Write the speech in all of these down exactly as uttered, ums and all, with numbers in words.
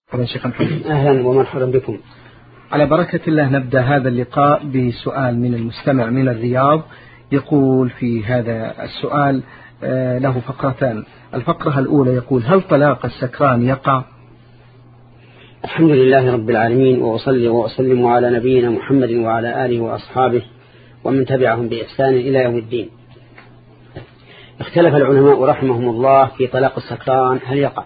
أهلا ومرحبا بكم. على بركة الله نبدأ هذا اللقاء بسؤال من المستمع من الرياض. يقول في هذا السؤال له فقرتان. الفقرة الأولى يقول: هل طلاق السكران يقع؟ الحمد لله رب العالمين، وأصلي وأسلم على نبينا محمد وعلى آله وأصحابه ومن تبعهم بإحسان إلى يوم الدين. اختلف العلماء رحمهم الله في طلاق السكران هل يقع،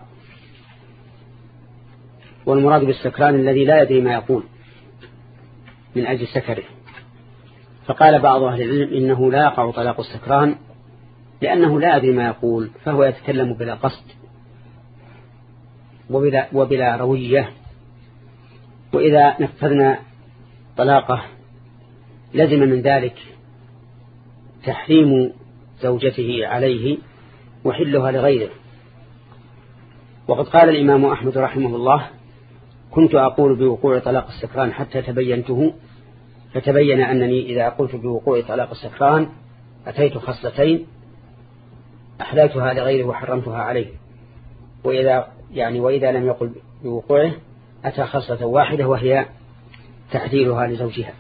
والمراد بالسكران الذي لا يدري ما يقول من أجل سكره. فقال بعض أهل العلم إنه لا يقع طلاق السكران لأنه لا يدري ما يقول، فهو يتكلم بلا قصد وبلا, وبلا روية، وإذا نفذنا طلاقه لزم من ذلك تحريم زوجته عليه وحلها لغيره. وقد قال الإمام أحمد رحمه الله: كنت أقول بوقوع طلاق السكران حتى تبينته، فتبين أنني إذا قلت بوقوع طلاق السكران أتيت خصلتين أحللتها لغيره وحرمتها عليه، وإذا يعني وإذا لم يقل بوقوعه أتى خصلة واحدة وهي تحذيرها لزوجها.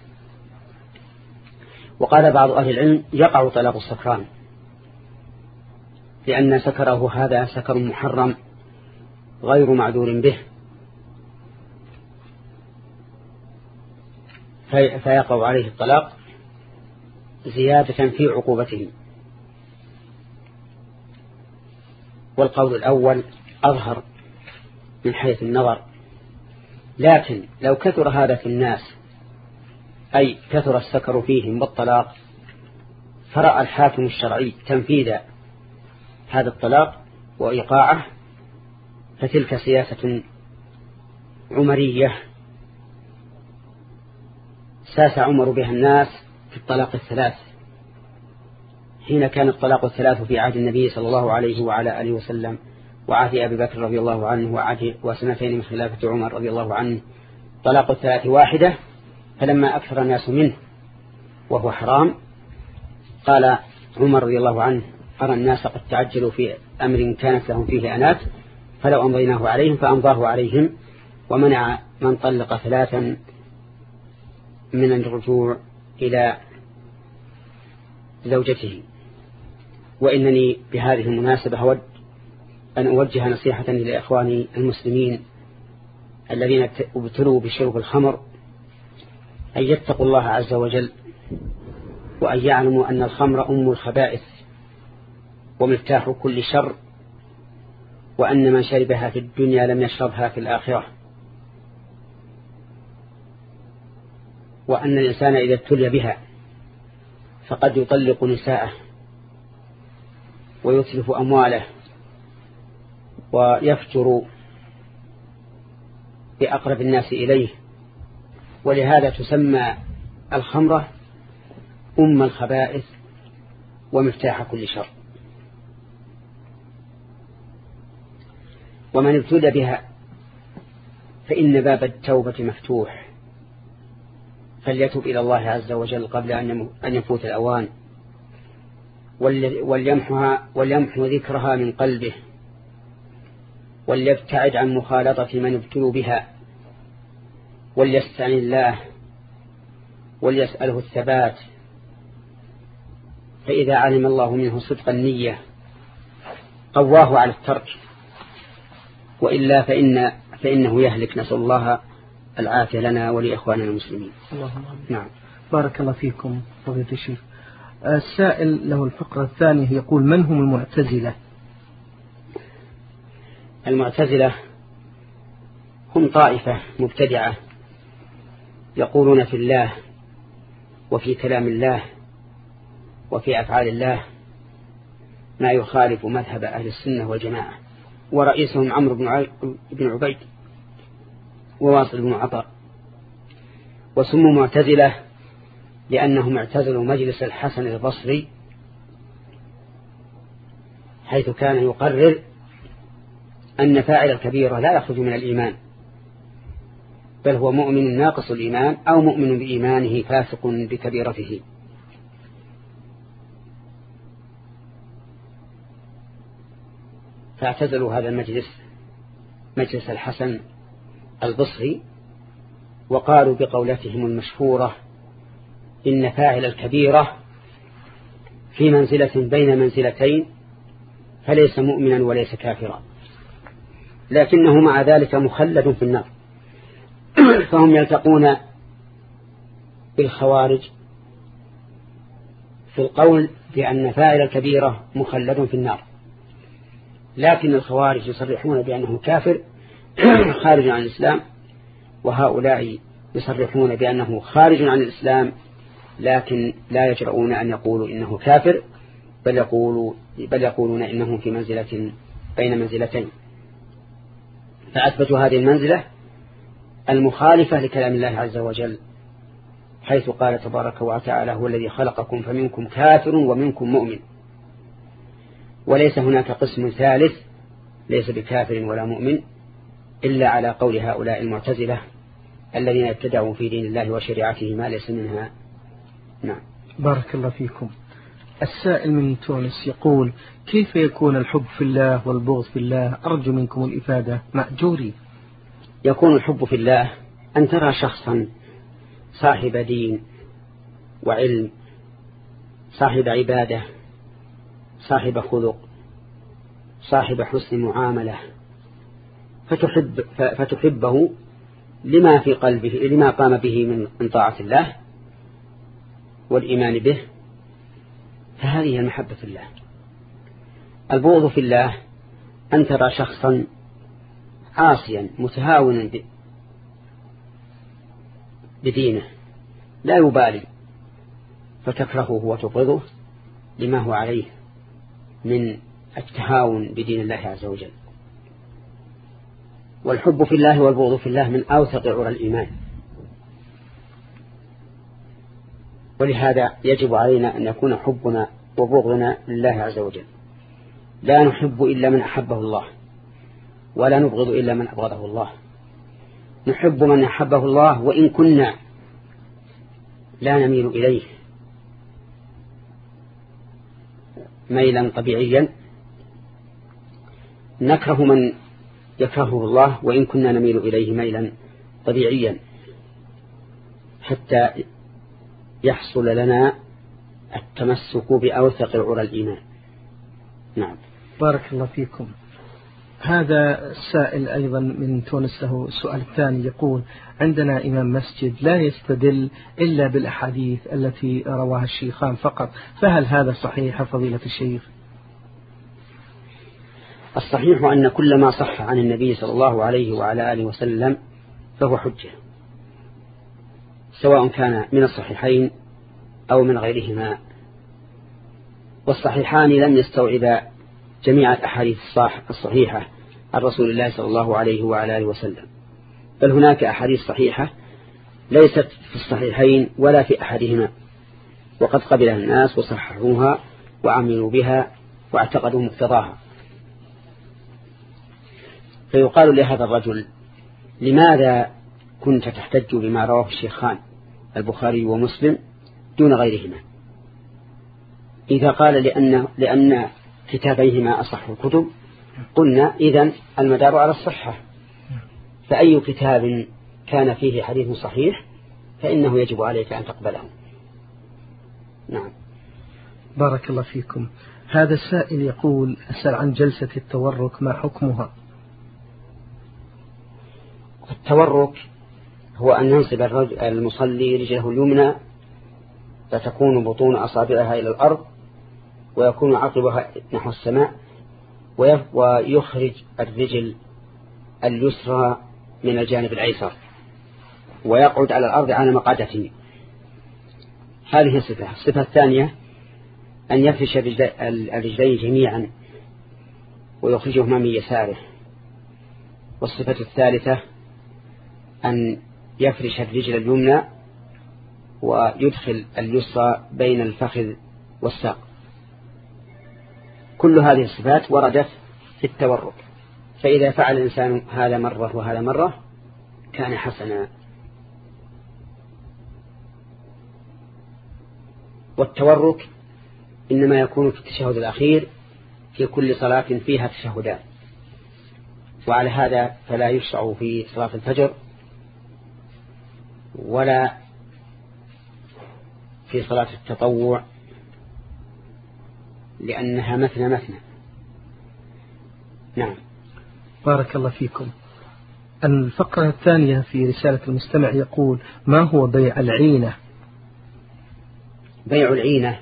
وقال بعض أهل العلم: يقع طلاق السكران لأن سكره هذا سكر محرم غير معذور به، فيقع عليه الطلاق زيادة في عقوبته. والقول الأول أظهر من حيث النظر، لكن لو كثر هذا في الناس، أي كثر السكر فيهم والطلاق، فرأى الحاكم الشرعي تنفيذ هذا الطلاق وإيقاعه، فتلك سياسة عمرية ساس عمر بها الناس في الطلاق الثلاث، حين كان الطلاق الثلاث في عهد النبي صلى الله عليه وعلى آله وسلم وعهد أبي بكر رضي الله عنه وعهد وسنتين من خلافة عمر رضي الله عنه طلاق الثلاث واحدة. فلما أكثر الناس منه وهو حرام، قال عمر رضي الله عنه: أرى الناس قد تعجلوا في أمر كانت لهم فيه أنات، فلو أمضيناه عليهم فأمضاه عليهم، ومنع من طلق ثلاثا من الرجوع إلى زوجته. وإنني بهذه المناسبة أود أن أوجه نصيحة لإخواني المسلمين الذين ابتلوا بشرب الخمر أن يتقوا الله عز وجل، وأن يعلموا أن الخمر أم الخبائث ومفتاح كل شر، وأن من شربها في الدنيا لم يشربها في الآخرة، وأن الإنسان إذا ابتلي بها فقد يطلق نساءه ويتلف أمواله ويفجر بأقرب الناس إليه. ولهذا تسمى الخمرة أم الخبائث ومفتاح كل شر. ومن ابتلى بها فإن باب التوبة مفتوح، فليتوب إلى الله عز وجل قبل أن يفوت الأوان، وليمحها وليمحو ذكرها من قلبه، وليبتعد عن مخالطة من ابتلوا بها، وليستعن الله وليسأله الثبات. فإذا علم الله منه صدق النية قواه على الترك، وإلا فإن فإنه يهلك. نسأل الله العافية لنا ولإخواننا المسلمين. اللهم نعم. بارك الله فيكم فضيلة الشيخ. السائل له الفقرة الثانية يقول: من هم المعتزلة؟ المعتزلة هم طائفة مبتدعة يقولون في الله وفي كلام الله وفي أفعال الله ما يخالف مذهب أهل السنة والجماعة، ورئيسهم عمرو بن عبيد وواصل بن عطاء. وسموا معتزلة لأنهم اعتزلوا مجلس الحسن البصري، حيث كان يقرر أن فاعل الكبيرة لا يخرج من الإيمان، بل هو مؤمن ناقص الإيمان أو مؤمن بإيمانه فاسق بكبيرته. فاعتزلوا هذا المجلس، مجلس الحسن البصري وقالوا بقولتهم المشهورة إن فاعل الكبيرة في منزلة بين منزلتين فليس مؤمنا وليس كافرا، لكنه مع ذلك مخلد في النار. فهم يلتقون بالخوارج في القول بأن فاعل الكبيرة مخلد في النار، لكن الخوارج يصرحون بأنه كافر خارج عن الإسلام، وهؤلاء يصرحون بأنه خارج عن الإسلام لكن لا يجرؤون أن يقولوا إنه كافر، بل, يقولوا بل يقولون إنه في منزلة بين منزلتين، فأثبتوا هذه المنزلة المخالفة لكلام الله عز وجل، حيث قال تبارك وتعالى: هو الذي خلقكم فمنكم كافر ومنكم مؤمن. وليس هناك قسم ثالث ليس بكافر ولا مؤمن إلا على قول هؤلاء المعتزلة الذين ابتدعوا في دين الله وشريعته ما ليس منها. نعم. بارك الله فيكم. السائل من تونس يقول: كيف يكون الحب في الله والبغض في الله؟ أرجو منكم الإفادة مأجوري. يكون الحب في الله أن ترى شخصا صاحب دين وعلم، صاحب عبادة، صاحب خلق، صاحب حسن معاملة، فتحب فتحبه لما في قلبه، لما قام به من طاعة الله والإيمان به، فهذه المحبة في الله. البغض في الله أن ترى شخصا عاصيا متهاونا بدينه لا يبالي، فتكرهه وتبغضه لما هو عليه من التهاون بدين الله عز وجل. والحب في الله والبغض في الله من أوثق عرى الإيمان، ولهذا يجب علينا أن يكون حبنا وبغضنا لله عز وجل. لا نحب إلا من أحبه الله، ولا نبغض إلا من أبغضه الله. نحب من أحبه الله وإن كنا لا نميل إليه ميلا طبيعيا، نكره من يكرهه الله وإن كنا نميل إليه ميلا طبيعيا، حتى يحصل لنا التمسك بأوثق عرى الإيمان. نعم. بارك الله فيكم. هذا السائل أيضا من تونس له السؤال الثاني يقول: عندنا إمام مسجد لا يستدل إلا بالأحاديث التي رواها الشيخان فقط، فهل هذا صحيح فضيلة الشيخ؟ الصحيح أن كل ما صح عن النبي صلى الله عليه وعلى آله وسلم فهو حجة، سواء كان من الصحيحين أو من غيرهما. والصحيحان لم يستوعبا جميع الأحاديث الصحيحة عن رسول الله صلى الله عليه وعلى آله وسلم، بل هناك أحاديث صحيحة ليست في الصحيحين ولا في أحدهما، وقد قبلها الناس وصححوها وعملوا بها واعتقدوا مقتضاها. فيقال لهذا الرجل: لماذا كنت تحتج بما رواه الشيخان البخاري ومسلم دون غيرهما؟ إذا قال لأن, لأن كتابيهما أصح الكتب، قلنا إذن المدار على الصحة، فأي كتاب كان فيه حديث صحيح فإنه يجب عليك أن تقبله. نعم. بارك الله فيكم. هذا السائل يقول: أسأل عن جلسة التورك، ما حكمها؟ التورك هو أن ينصب المصلي رجله اليمنى فتكون بطون أصابعها إلى الأرض ويكون عقبها نحو السماء، ويخرج الرجل اليسرى من الجانب الأيسر ويقعد على الأرض على مقعدته. هذه الصفة. الصفة الثانية أن يفرش الرجلين جميعا ويخرجهما من يساره. والصفة الثالثة أن يفرش الرجل اليمنى ويدخل اليسرى بين الفخذ والساق. كل هذه الصفات وردت في التورك، فإذا فعل الإنسان هذا مرة وهذا مرة كان حسنا. والتورك إنما يكون في التشهد الأخير في كل صلاة فيها تشهدان، وعلى هذا فلا يشرع في صلاة الفجر ولا في صلاة التطوع لأنها مثنى مثنى. نعم. بارك الله فيكم. الفقرة الثانية في رسالة المستمع يقول: ما هو بيع العينة؟ بيع العينة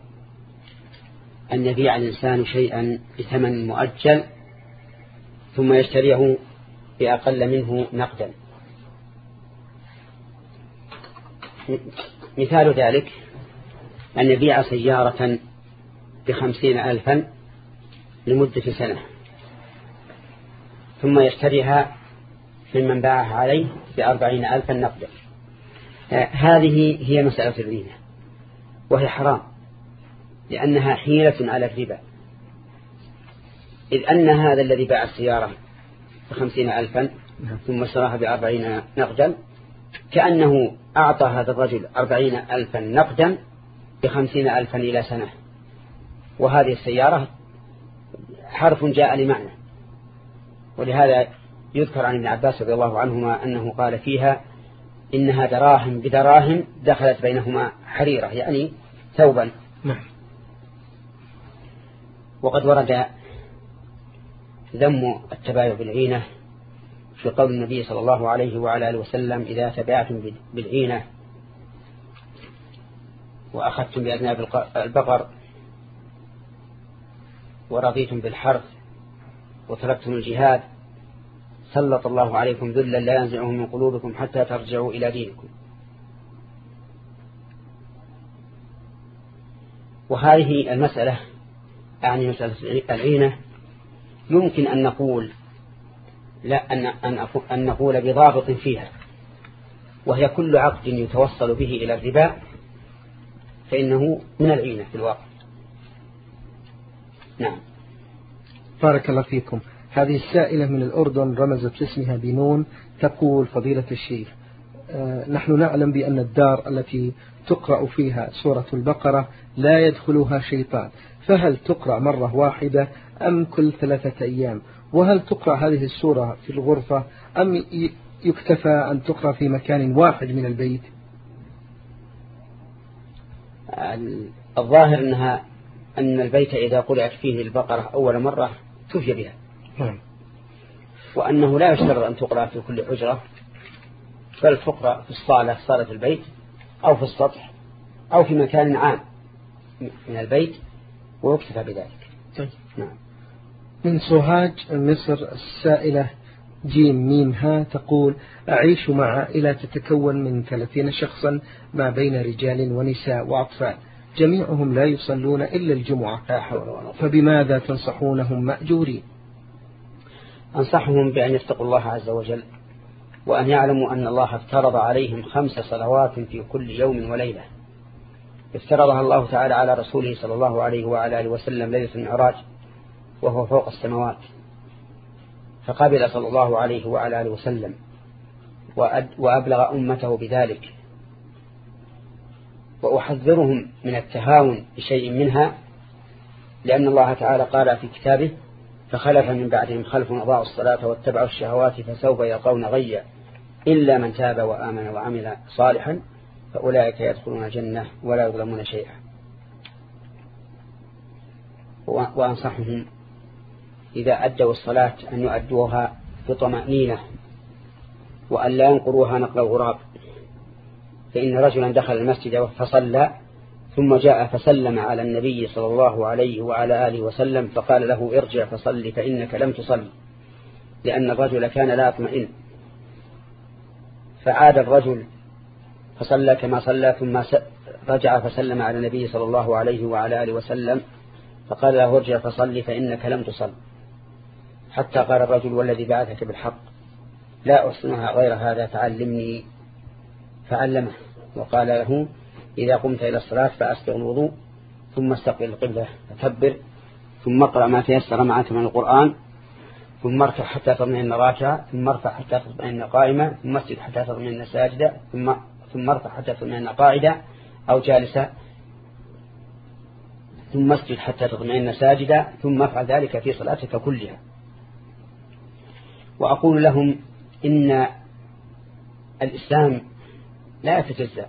أن يبيع الإنسان شيئا بثمن مؤجل ثم يشتريه بأقل منه نقدا. مثال ذلك أن يبيع سيارة بخمسين ألفا لمدة سنة ثم يشتريها ممن باعها عليه بأربعين ألفا نقدا. هذه هي مسألة العينة، وهي حرام لأنها حيلة على الربا، إذ أن هذا الذي باع السيارة بخمسين ألفا ثم اشتراها بأربعين نقدا كأنه أعطى هذا الرجل أربعين ألفا نقدا بخمسين ألفا إلى سنة، وهذه السيارة حرف جاء لمعنى. ولهذا يذكر عن ابن عباس رضي الله عنهما أنه قال فيها إنها دراهم بدراهم دخلت بينهما حريرة، يعني ثوبا. نعم. وقد ورد ذم التبايع بالعينة في قول النبي صلى الله عليه وعلى آله وسلم: إذا تبايعتم بالعينة وأخذتم بأذناب البقر ورضيتم بالحرث وتركتم الجهاد سلط الله عليكم ذلا لا ينزعه من قلوبكم حتى ترجعوا إلى دينكم. وهذه المسألة يعني مسألة العينة يمكن أن نقول لا أن أن نقول بضابط فيها، وهي كل عقد يتوصل به إلى الربا فإنه من العينة في الواقع. نعم. بارك الله فيكم. هذه السائلة من الأردن رمزت اسمها بنون، تقول: فضيلة الشيخ، آه نحن نعلم بأن الدار التي تقرأ فيها سورة البقرة لا يدخلها شيطان، فهل تقرأ مرة واحدة أم كل ثلاثة أيام؟ وهل تقرأ هذه السورة في الغرفة أم يكتفى أن تقرأ في مكان واحد من البيت؟ الظاهر أنها أن البيت إذا قرأت فيه البقرة أول مرة كفي بها، وأنه لا يشترط أن تقرأ في كل حجرة، بل تقرأ في الصالة صالة البيت أو في السطح أو في مكان عام من البيت ويكتفى بذلك. طيب. نعم. من سوهاج مصر السائلة جيم ميم ها تقول: أعيش مع عائلة تتكون من ثلاثين شخصا ما بين رجال ونساء وأطفال، جميعهم لا يصلون إلا الجمعة، فبماذا تنصحونهم مأجورين؟ أنصحهم بأن يتقوا الله عز وجل، وأن يعلموا أن الله افترض عليهم خمس صلوات في كل يوم وليلة افترضها الله تعالى على رسوله صلى الله عليه وعلى آله وسلم ليلة المعراج وهو فوق السماوات، فقبل صلى الله عليه وعلى آله وسلم وأبلغ أمته بذلك. وأحذرهم من التهاون بشيء منها، لأن الله تعالى قال في كتابه: فخلف من بعدهم خلف أضاعوا الصلاة واتبعوا الشهوات فسوف يلقون غيا إلا من تاب وآمن وعمل صالحا فأولئك يدخلون الجنة ولا يظلمون شيئا. وأنصحهم إذا أدوا الصلاة أن يؤدوها بطمأنينة وأن لا ينقروها نقل الغراب، فإن رجلا دخل المسجد فصلى ثم جاء فسلم على النبي صلى الله عليه وعلى آله وسلم فقال له: ارجع فصل فإنك لم تصل، لأن الرجل كان لا يطمئن. فعاد الرجل فصلى كما صلى ثم رجع فسلم على النبي صلى الله عليه وعلى آله وسلم فقال له: ارجع فصل فإنك لم تصل، حتى قال الرجل: والذي بعثك بالحق لا أحسنها غير هذا فعلمني، فعلمه وقال له: إذا قمت إلى الصلاة فأسبغ الوضوء ثم استقبل القبلة فكبر ثم اقرأ ما تيسر معك من القرآن ثم اركع حتى تطمئن راكعا ثم ارفع حتى تطمئن قائما ثم اسجد حتى تطمئن ساجدا ثم ثم ارفع حتى تطمئن قاعدا أو جالسا ثم اسجد حتى تطمئن ساجدا ثم افعل ذلك في صلاتك كلها. وأقول لهم إن الإسلام لا يتجزأ،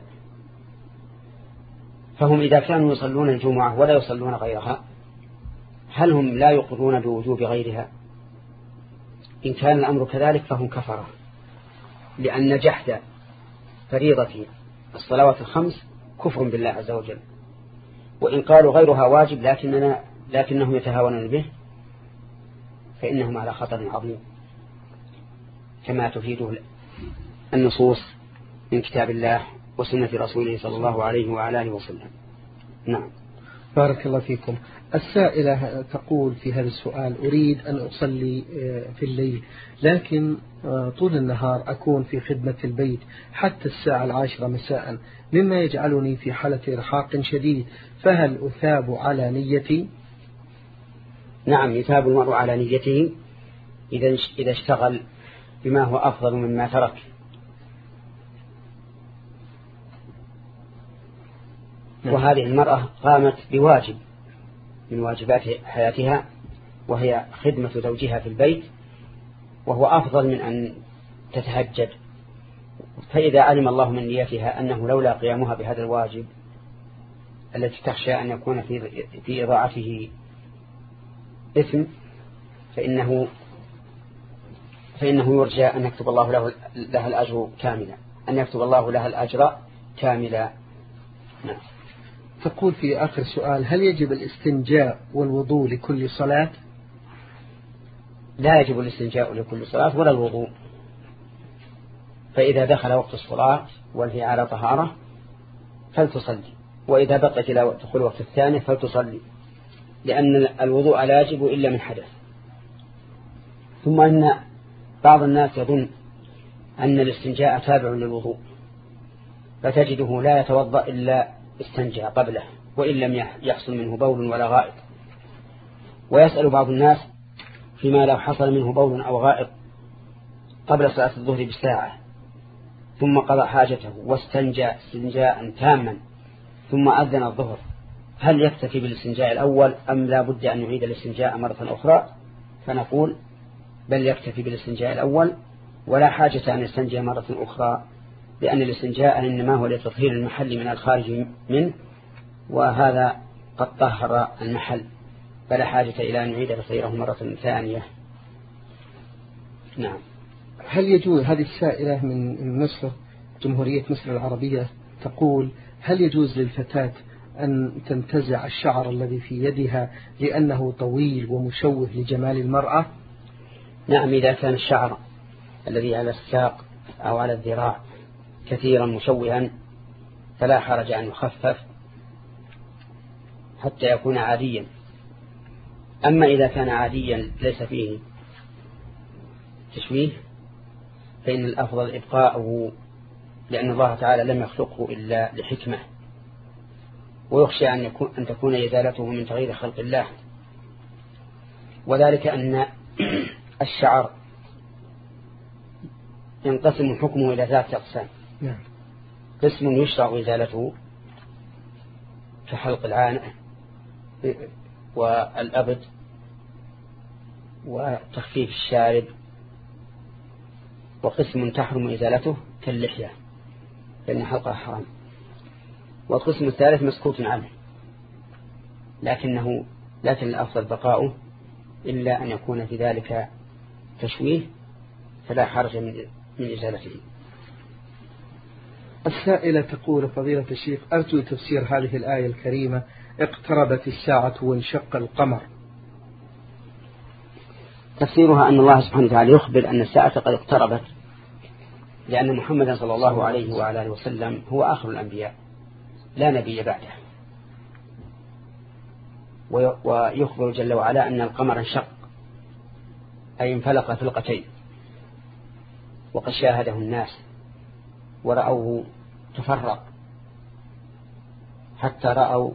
فهم إذا كانوا يصلون الجمعة ولا يصلون غيرها هل هم لا يقرون بوجوب غيرها؟ إن كان الأمر كذلك فهم كفرة، لأن جحد فريضة الصلوات الخمس كفر بالله عز وجل. وإن قالوا غيرها واجب لكننا لكنهم يتهاونون به فإنهم على خطر عظيم، كما تفيده النصوص من كتاب الله وسنة رسوله صلى الله عليه وعلى آله وسلم. نعم. بارك الله فيكم. السائلة تقول في هذا السؤال: أريد أن أصلي في الليل لكن طول النهار أكون في خدمة البيت حتى الساعة العاشرة مساء، مما يجعلني في حالة إرهاق شديد، فهل أثاب على نيتي؟ نعم، يثاب المرء على نيته إذا اشتغل بما هو أفضل مما ترك. وهذه المرأة قامت بواجب من واجبات حياتها وهي خدمة زوجها في البيت، وهو أفضل من أن تتهجد. فإذا علم الله من نيتها أنه لولا قيامها بهذا الواجب التي تخشى أن يكون في في إضاعته إثم فإنه فإنه يرجى أن يكتب الله له لها الأجر كاملا أن يكتب الله لها الأجر كاملا. نعم. تقول في آخر سؤال: هل يجب الاستنجاء والوضوء لكل صلاة؟ لا يجب الاستنجاء لكل صلاة ولا الوضوء، فإذا دخل وقت الصلاة وهي على طهارة فلتصلي، وإذا بقت إلى دخول وقت الثاني فلتصلي، لأن الوضوء لا يجب إلا من حدث. ثم أن بعض الناس يظن أن الاستنجاء تابع للوضوء، فتجده لا يتوضأ إلا استنجى قبله وإن لم يحصل منه بول ولا غائط. ويسأل بعض الناس فيما لو حصل منه بول أو غائط قبل صلاة الظهر بساعة ثم قضى حاجته واستنجى استنجاء تاما ثم أذن الظهر، هل يكتفي بالاستنجاء الأول أم لا بد أن يعيد الاستنجاء مرة أخرى؟ فنقول بل يكتفي بالاستنجاء الأول ولا حاجة أن يستنجى مرة أخرى، لأن الاستنجاء إنما هو لتطهير المحل من الخارج منه، وهذا قد طهر المحل فلا حاجة إلى أن يعيد تطهيره مرة ثانية. نعم. هل يجوز، هذه السائلة من مصر جمهورية مصر العربية تقول: هل يجوز للفتاة أن تنتزع الشعر الذي في يدها لأنه طويل ومشوه لجمال المرأة؟ نعم، إذا كان الشعر الذي على الساق أو على الذراع كثيرا مشوها فلا حرج أن يخفف حتى يكون عاديا. أما إذا كان عاديا ليس فيه تشويه فإن الأفضل إبقاءه، لأن الله تعالى لم يخلقه إلا لحكمة، ويخشى أن, يكون أن تكون إزالته من تغيير خلق الله، وذلك أن الشعر ينقسم حكمه إلى ثلاثة أقسام. قسم يشرع إزالته كحلق العانة والأبد وتخفيف الشارب، وقسم تحرم إزالته كاللحية لأن حلقها حرام، والقسم الثالث مسكوت عنه لكنه لكن الأفضل بقاؤه إلا أن يكون في ذلك تشويه فلا حرج من من إزالته. السائلة تقول: فضيلة الشيخ، أرجو تفسير هذه الآية الكريمة: اقتربت الساعة وانشق القمر. تفسيرها أن الله سبحانه وتعالى يخبر أن الساعة قد اقتربت، لأن محمد صلى الله عليه وعلى آله وسلم هو آخر الأنبياء لا نبي بعده، ويخبر جل وعلا أن القمر انشق أي انفلق فلقتين، وقد شاهده الناس ورأوه تفرق حتى رأوا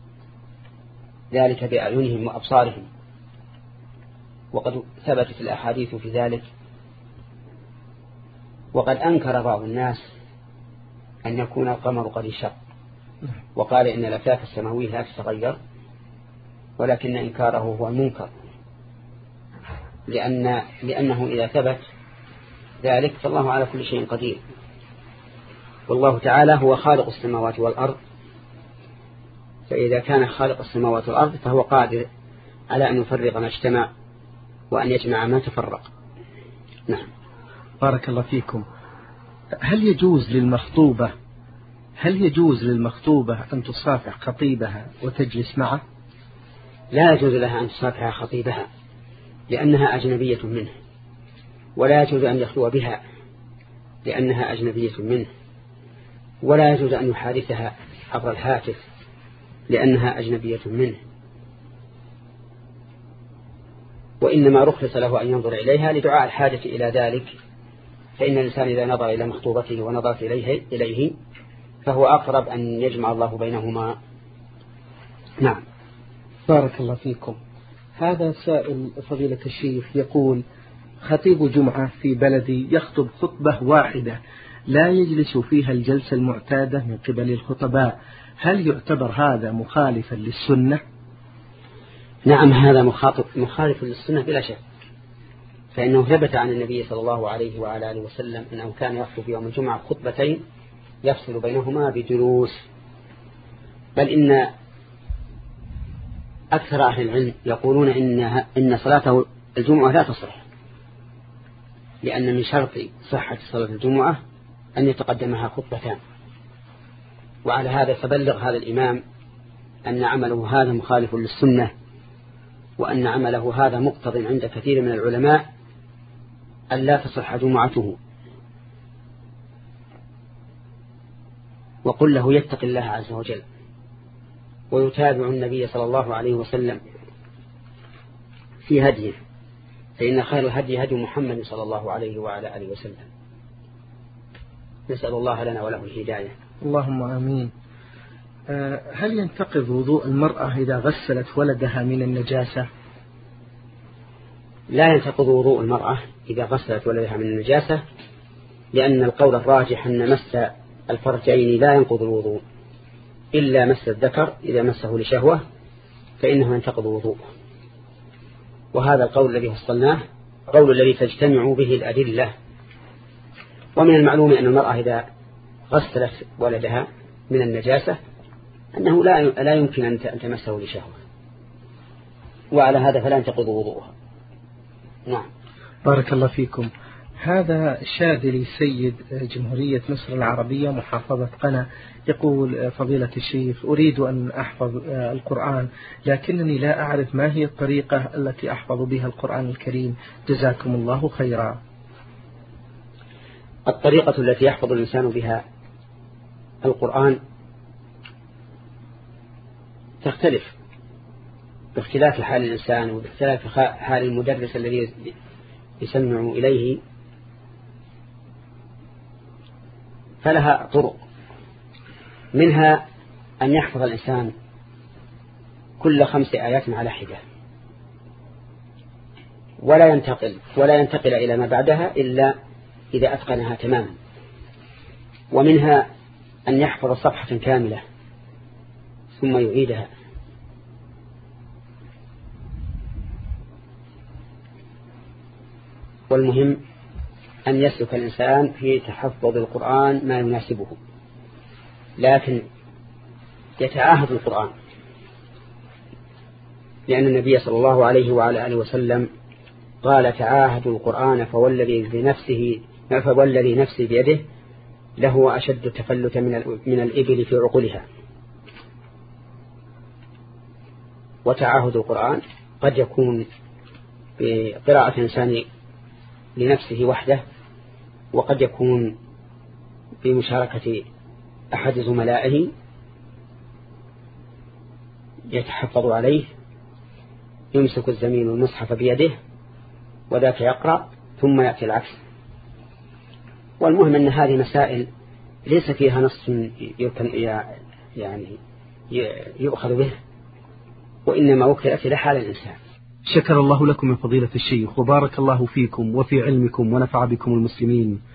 ذلك بأعينهم وأبصارهم، وقد ثبتت الأحاديث في ذلك. وقد أنكر بعض الناس أن يكون القمر قد انشق وقال إن الأفلاك السماوية لا تتغير، ولكن إنكاره هو المنكر، لأن لأنه إذا ثبت ذلك فالله على كل شيء قدير. والله تعالى هو خالق السماوات والأرض، فإذا كان خالق السماوات والأرض فهو قادر على أن يفرق ما اجتمع وأن يجمع ما تفرق. نعم. بارك الله فيكم. هل يجوز للمخطوبة هل يجوز للمخطوبة أن تصافح خطيبها وتجلس معه؟ لا يجوز لها أن تصافح خطيبها لأنها أجنبية منه، ولا يجوز أن يخلو بها لأنها أجنبية منه، ولا يجوز أن يحادثها عبر الهاتف لأنها أجنبية منه، وإنما رخص له أن ينظر إليها لدعاء الحاجة إلى ذلك، فإن الإنسان إذا نظر إلى مخطوبته ونظرت إليه, إليه فهو أقرب أن يجمع الله بينهما. نعم. بارك الله فيكم. هذا سائل فضيلة الشيخ يقول: خطيب جمعة في بلدي يخطب خطبة واحدة لا يجلس فيها الجلسة المعتادة من قبل الخطباء، هل يعتبر هذا مخالفا للسنة؟ نعم، هذا مخالف للسنة بلا شك، فإنه ثبت عن النبي صلى الله عليه وعلى آله وسلم أنه كان يخطب يوم الجمعة خطبتين يفصل بينهما بجلوس، بل إن أكثر أهل العلم يقولون إن إن صلاة الجمعة لا تصح، لأن من شرط صحة صلاة الجمعة أن يتقدمها خطبتان. وعلى هذا فبلغ هذا الإمام أن عمله هذا مخالف للسنة، وأن عمله هذا مقتض عند كثير من العلماء أن لا تصح جمعته، وقل له يتق الله عز وجل ويتابع النبي صلى الله عليه وسلم في هديه، فإن خير الهدي هدي محمد صلى الله عليه وعلى آله وسلم. نسأل الله لنا وله الهداية. اللهم آمين. هل ينتقض وضوء المرأة إذا غسلت ولدها من النجاسة؟ لا ينتقض وضوء المرأة إذا غسلت ولدها من النجاسة، لأن القول الراجح أن مس الفرجين لا ينقض الوضوء، إلا مس الذكر إذا مسه لشهوة فإنه ينتقض وضوء. وهذا القول الذي فصلناه قول الذي تجتمع به الأدلة. ومن المعلوم أن المرأة إذا غسلت ولدها من النجاسة أنه لا لا يمكن أن تمسه لشهوة، وعلى هذا فلا ينتقض وضوءها. نعم. بارك الله فيكم. هذا شاذلي سيد جمهورية مصر العربية محافظة قنا يقول: فضيلة الشيخ، أريد أن أحفظ القرآن لكنني لا أعرف ما هي الطريقة التي أحفظ بها القرآن الكريم، جزاكم الله خيرا. الطريقة التي يحفظ الإنسان بها القرآن تختلف باختلاف حال الإنسان وباختلاف حال المدرس الذي يسمع إليه، فلها طرق، منها أن يحفظ الإنسان كل خمس آيات على حدة ولا ينتقل ولا ينتقل إلى ما بعدها إلا إذا أتقنها تماما، ومنها أن يحفظ صفحة كاملة ثم يعيدها، والمهم أن يسلك الإنسان في تحفظ القرآن ما يناسبه، لكن يتعاهد القرآن، لأن النبي صلى الله عليه وعلى آله وسلم قال: تعاهدوا القرآن فوالذي بنفسه فوالذي نفسي بيده له أشد تفلتا من الإبل في عقلها. وتعاهد القرآن قد يكون بقراءة إنسان لنفسه وحده، وقد يكون بمشاركة أحد زملائه يتحفظ عليه، يمسك الزميل المصحف بيده وذاك يقرأ ثم يأتي العكس. والمهم أن هذه مسائل ليس فيها نص يعني يؤخذ به، وإنما وكلت إلى حال الإنسان. شكر الله لكم من فضيلة الشيخ، وبارك الله فيكم وفي علمكم ونفع بكم المسلمين.